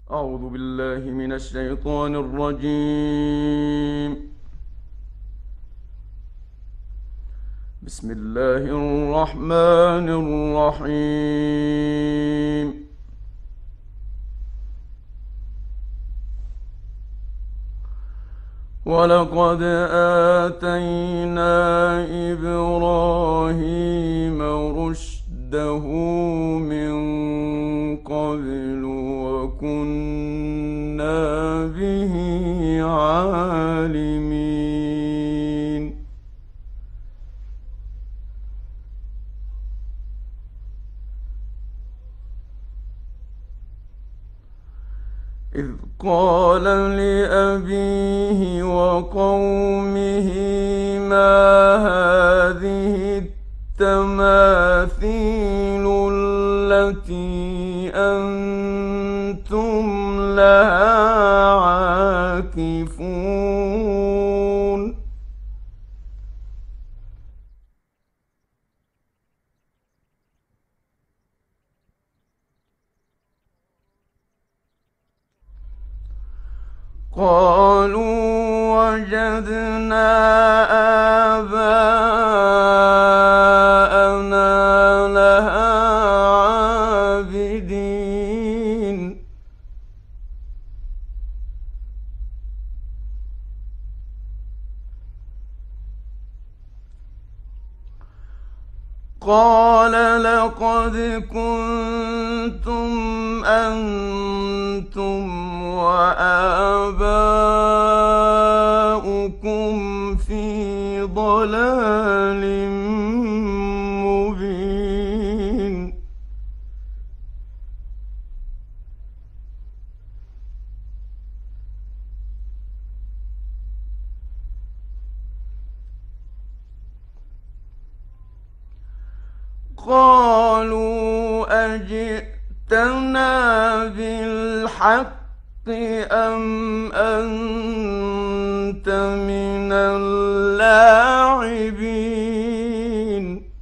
أعوذ بالله من الشيطان الرجيم. بسم الله الرحمن الرحيم. ولقد آتينا إبراهيم رشده من قبل وكنا به عالمين. إذ قال لأبيه وقومه ما هذه التماثيل التي أنتم لها عاكفون. قالوا وجدنا آباءنا لها عابدين. قال لقد كنتم أنتم وآباؤكم في ضلال مبين. قالوا أجئتنا بالحق أم أنت من اللاعبين.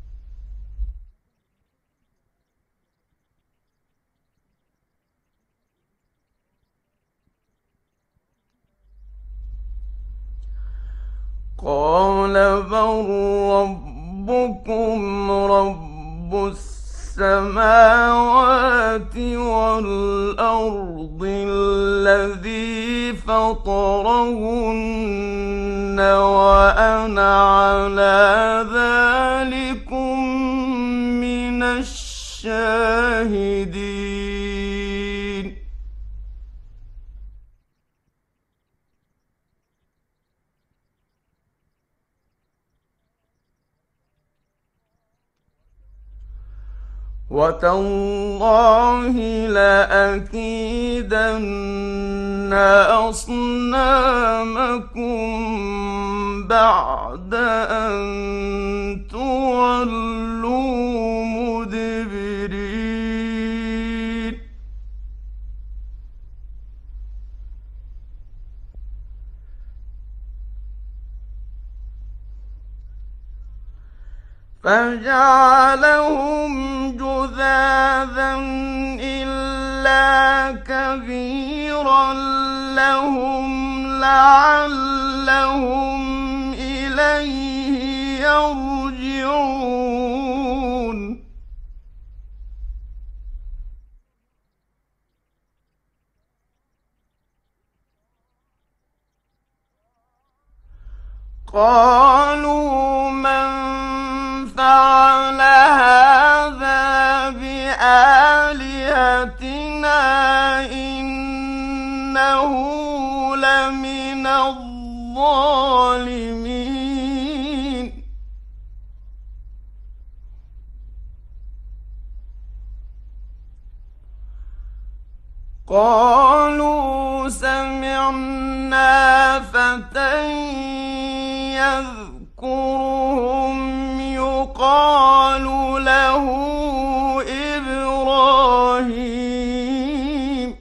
قال بل ربكم رب السماوات والأرض الذي فطرهن وأنا على ذلكم من الشاهدين. وتالله لأكيدن أصنامكم بعد أن تولوا مدبرين. فجعلهم جذاذا إلا كبيرا لهم لعلهم إليه يرجعون. قالوا من فعل هذا بآلهتنا إنه لمن الظالمين. قالوا سمعنا فتى يذكرهم يقال له إبراهيم.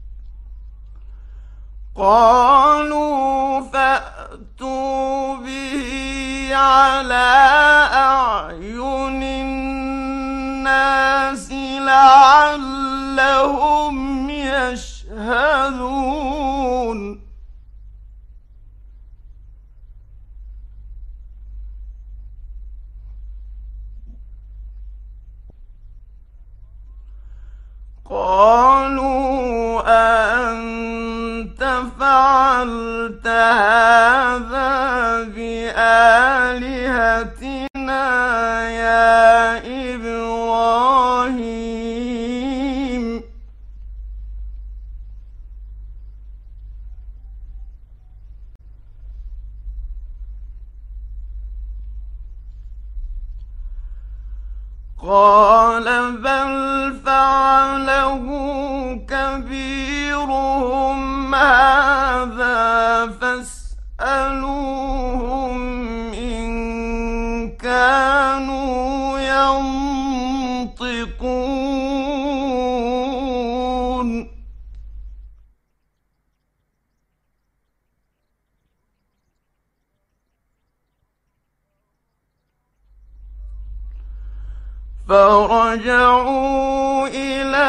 قالوا فأتوا به على أعين الناس لعلهم يشهدون قالوا أأنت فعلت هذا بآلهتنا يا إبراهيم قال بل فعله كبيرهم هذا فاسألوهم إن كانوا ينطقون فرجعوا إلى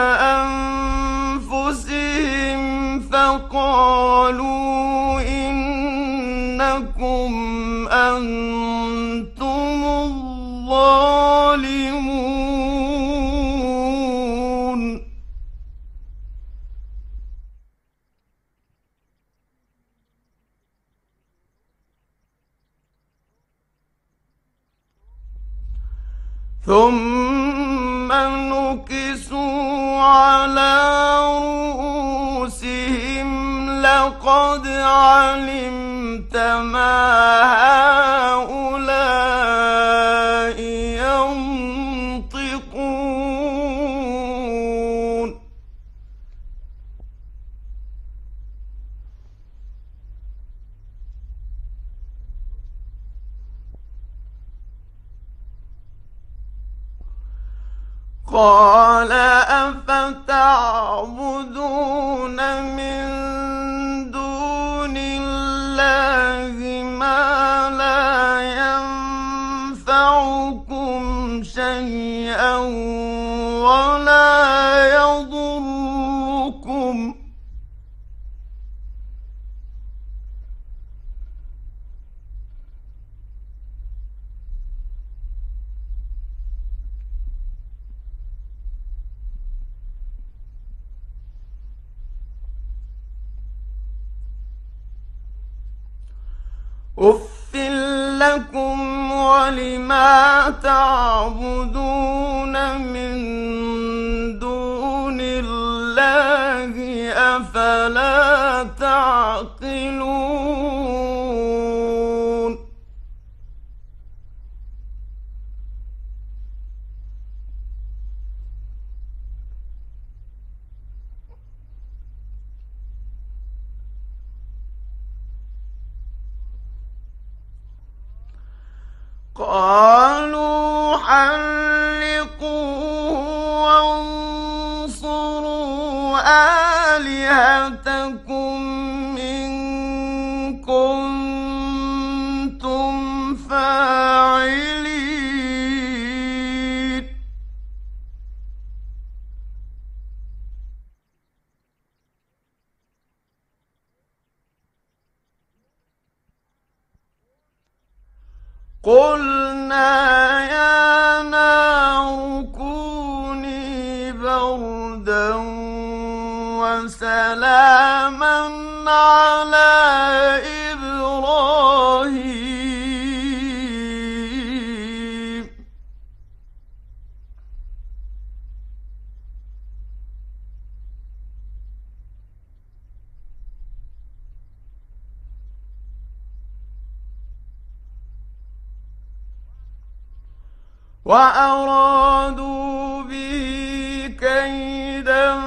أنفسهم فقالوا إنكم أنتم الظالمون ثم نكسوا على رؤوسهم لقد علمت ما هؤلاء ينطقون قال أفتعبدون من دون الله ما لا ينفعكم شيئا ولا يضركم أف لكم ولما تعبدون من دون الله أفلا تعقلون قالوا حرقوه وانصروا آلهتكم إن كنتم فاعلين قلنا يا نار كوني بردا وسلاما على إبراهيم وأرادوا به كيدا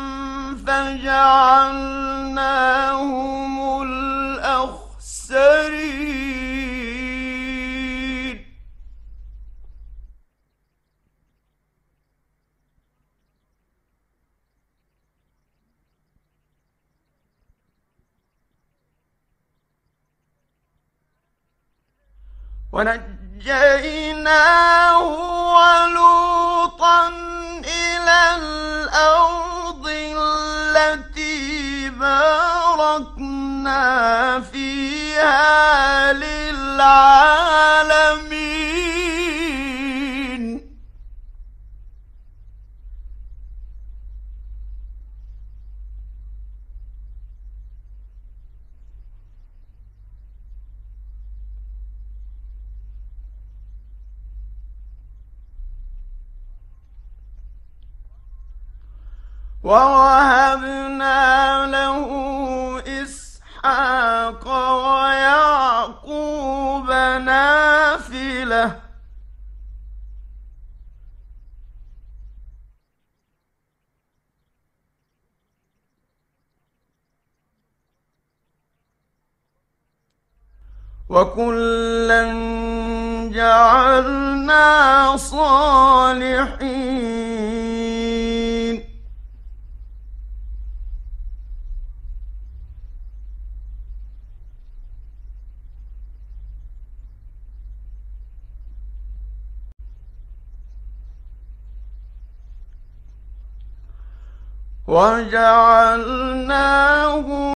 فجعلناهم الأخسرين ونجيناه ولوطا إلى الأرض التي باركنا فيها للعالمين. ووهبنا له إسحاق ويعقوب نافلة وكلا جعلنا صالحين. وجعلناهم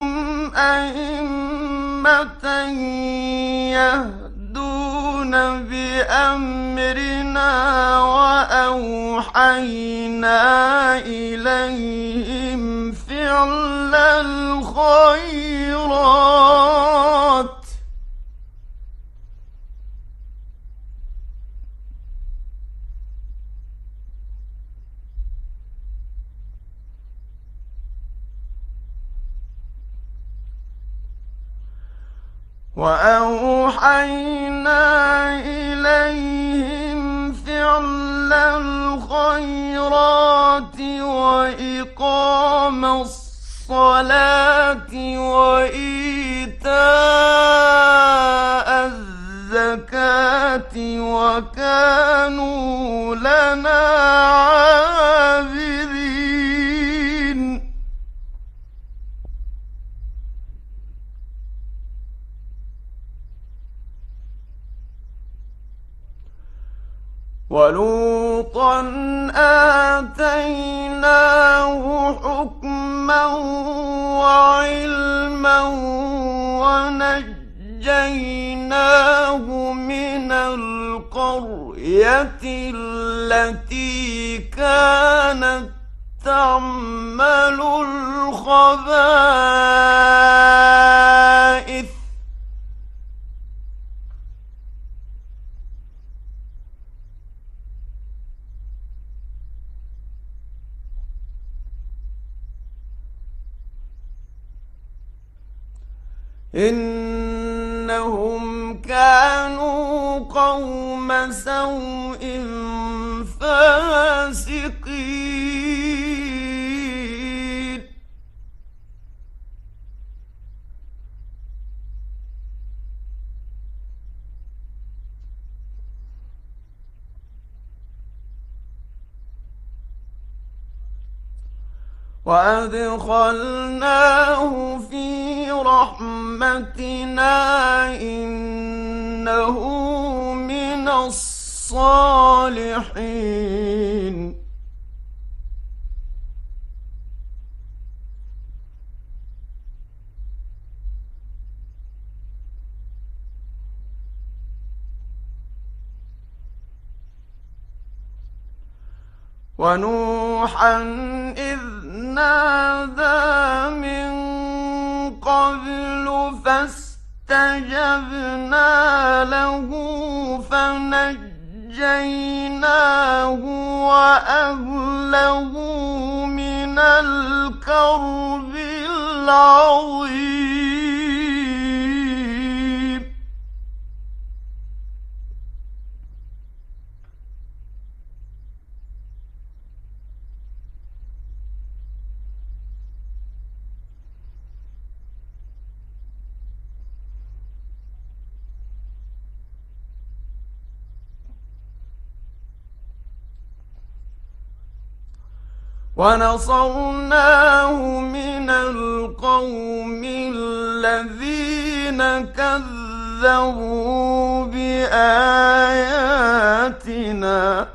أئمة يهدون بأمرنا وأوحينا إليهم فعل الخيرات وإقام الصلاة وإيتاء الزكاة وكانوا لنا عابدين. ولوطا آتيناه حكما وعلما ونجيناه من القرية التي كانت تعمل الخبائث إنهم كانوا قوم سوء فاسقين. وأدخلناه في رحمتنا إنه من الصالحين. ونوحا إذ نادى من قبل فاستجبنا له فنجيناه وأهله من الكرب العظيم. ونصرناه من القوم الذين كذبوا بآياتنا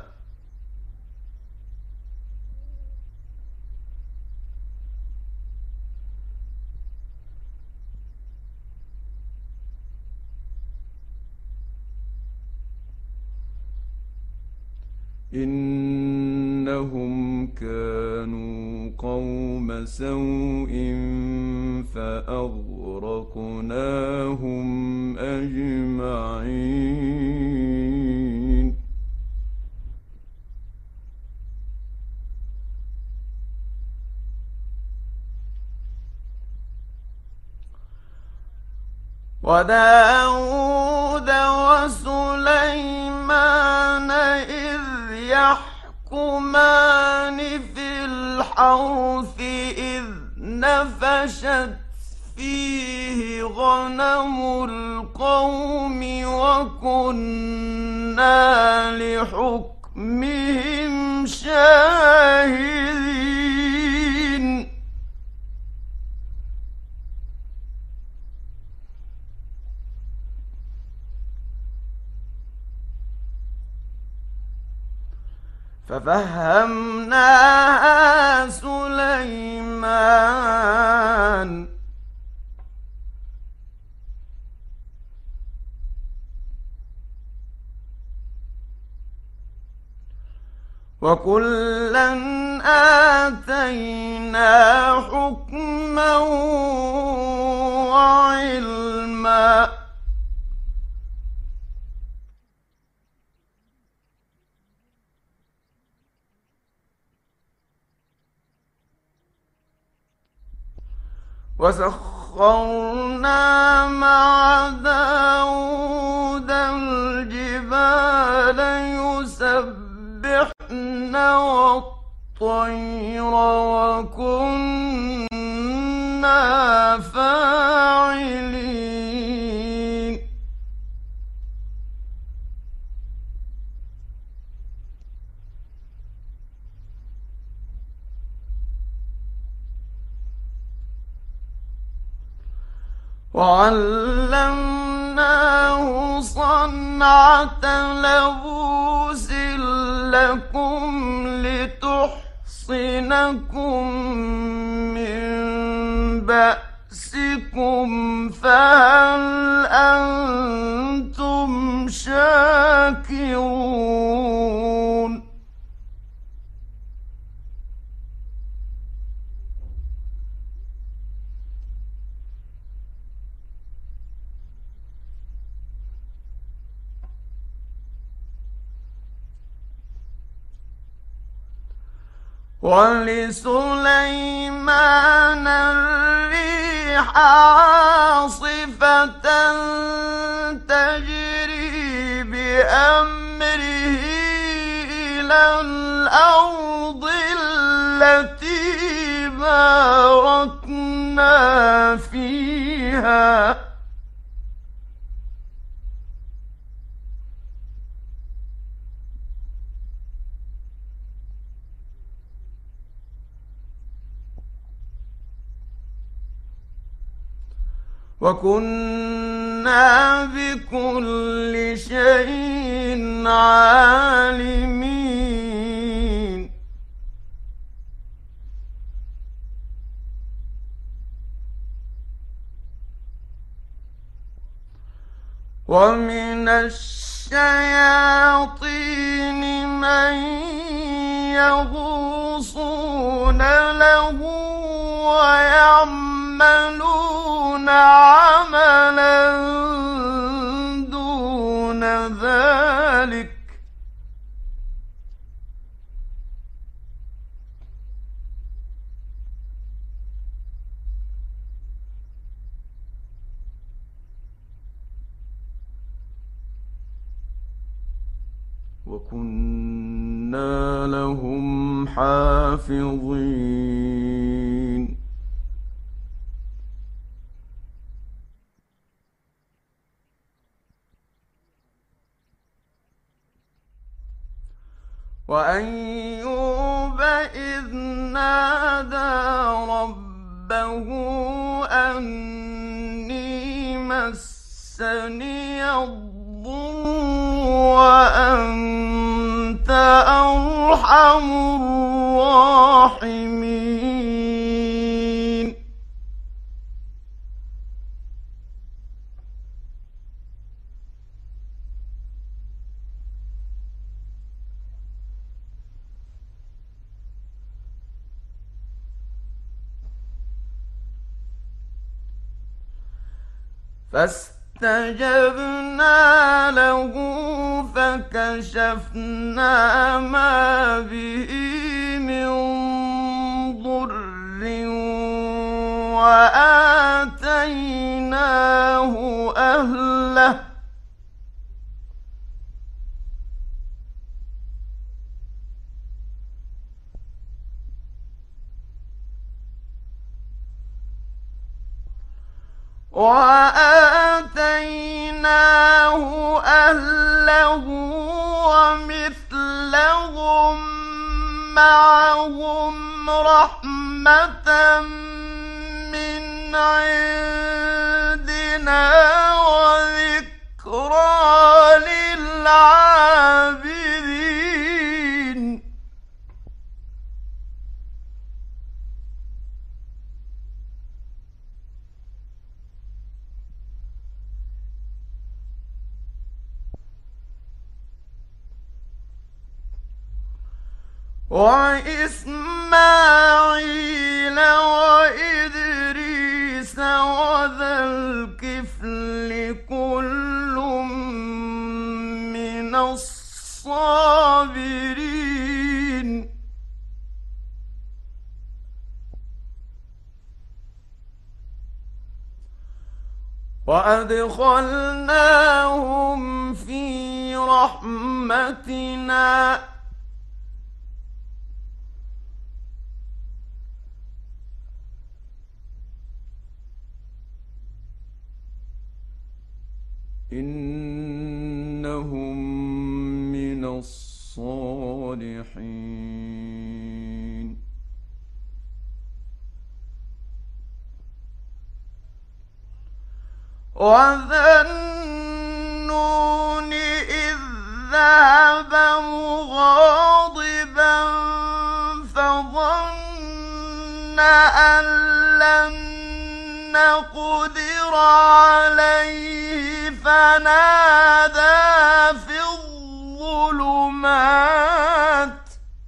إنهم كانوا قوم سوء فأغرقناهم أجمعين وداود وسليمان إذ يحكمان في الحرث إذ نفشت فيه غنم القوم وكنا لحكمهم شاهدين ففهمناها سليمان وكلا آتينا حكما وعلما وسخرنا مع داود الجبال يسبحن والطير وكنا فاعلين وعلمناه صنعة لبوس لكم لتحصنكم من بأسكم فهل أنتم شاكرون ولسليمان الريح عاصفة تجري بأمره إلى الأرض التي باركنا فيها وكنا بكل شيء عالمين ومن الشياطين من يغوصون له ويعملون عملا دون ذلك وكنا لهم حافظين وأيوب إذ نادى ربه أني مسني الضر الضر وأنت أرحم الراحمين. فاستجبنا له فكشفنا ما به من ضر وآتيناه أهله ومثلهم معهم رحمة من عندنا وذكرى للعابدين. وإسماعيل وإدريس وذا الكفل كل من الصابرين. وأدخلناهم في رحمتنا إنهم من الصالحين. وذا النون إذ ذهب مغاضبا فظن أن لن نقدر عليه فنادى في الظلمات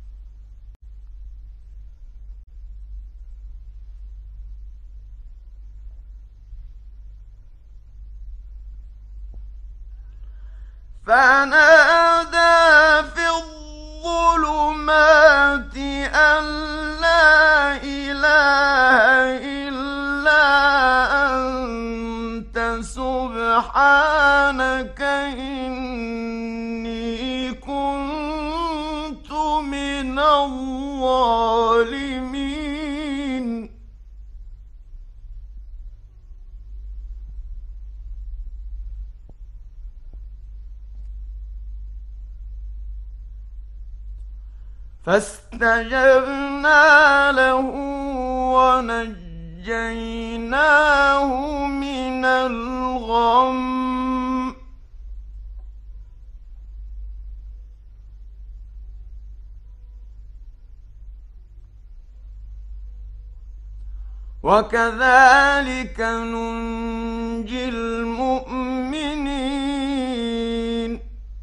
أن لا إله إلا أنت سبحانك إني كنت من الظالمين. فاستجبنا له ونجيناه من الغم وكذلك ننجي المؤمنين.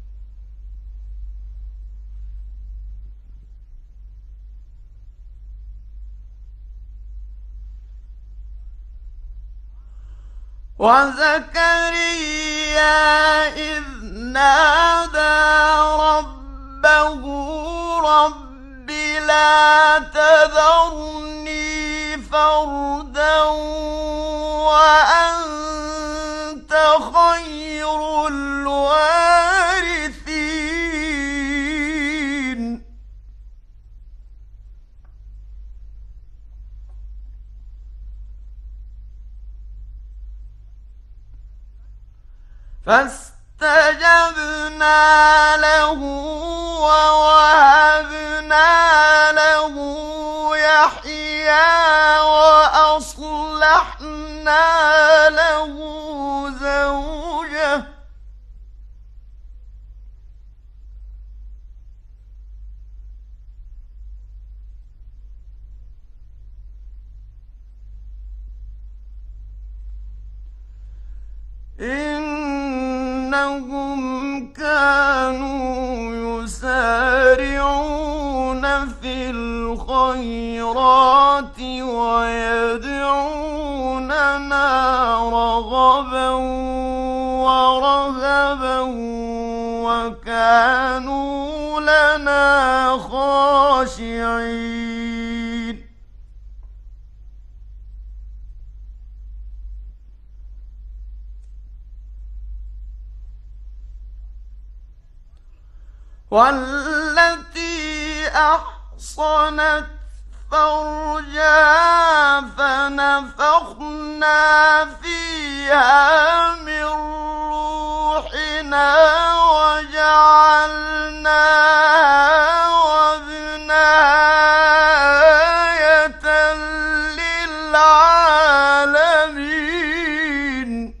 وزكريا إذ نادى ربه رب لا تذرني فردا وأنت خير الوارثين. فاستجبنا له ووهبنا له يحيى وأصلحنا له زوجه إنهم كانوا يسارعون في الخيرات ويدعوننا رغبا ورهبا وكانوا لنا خاشعين والتي أحصنت فرجها فنفخنا فيها من روحنا وجعلناها وابنها آية للعالمين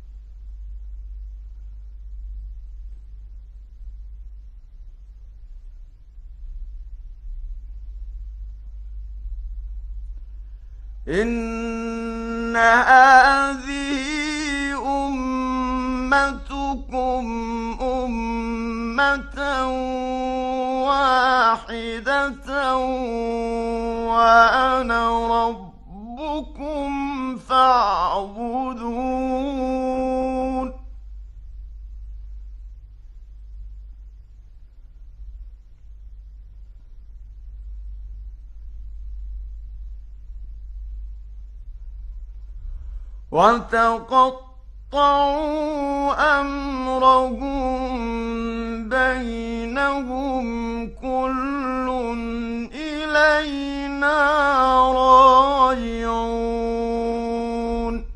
إن هذه أمتكم أمة واحدة وأنا ربكم فاعبدون وتقطعوا أمرهم بينهم كل إلينا راجعون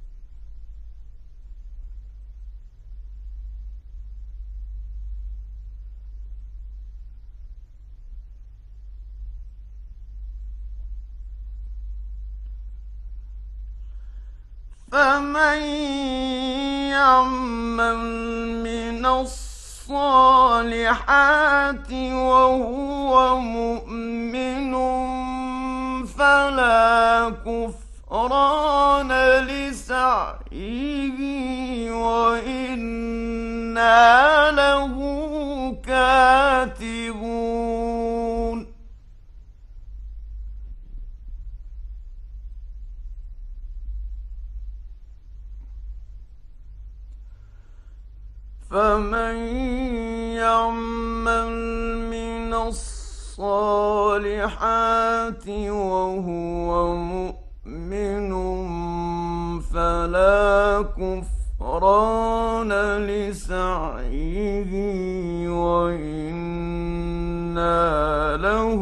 فمن يعمل من الصالحات وهو مؤمن فلا كفران لسعيه وإنا له كاتبون فمن يعمل من الصالحات وهو مؤمن فلا كفران لسعيه وإنا له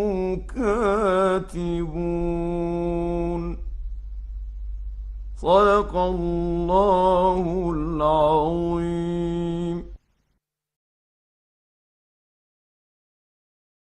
كاتبون صدق الله العظيم.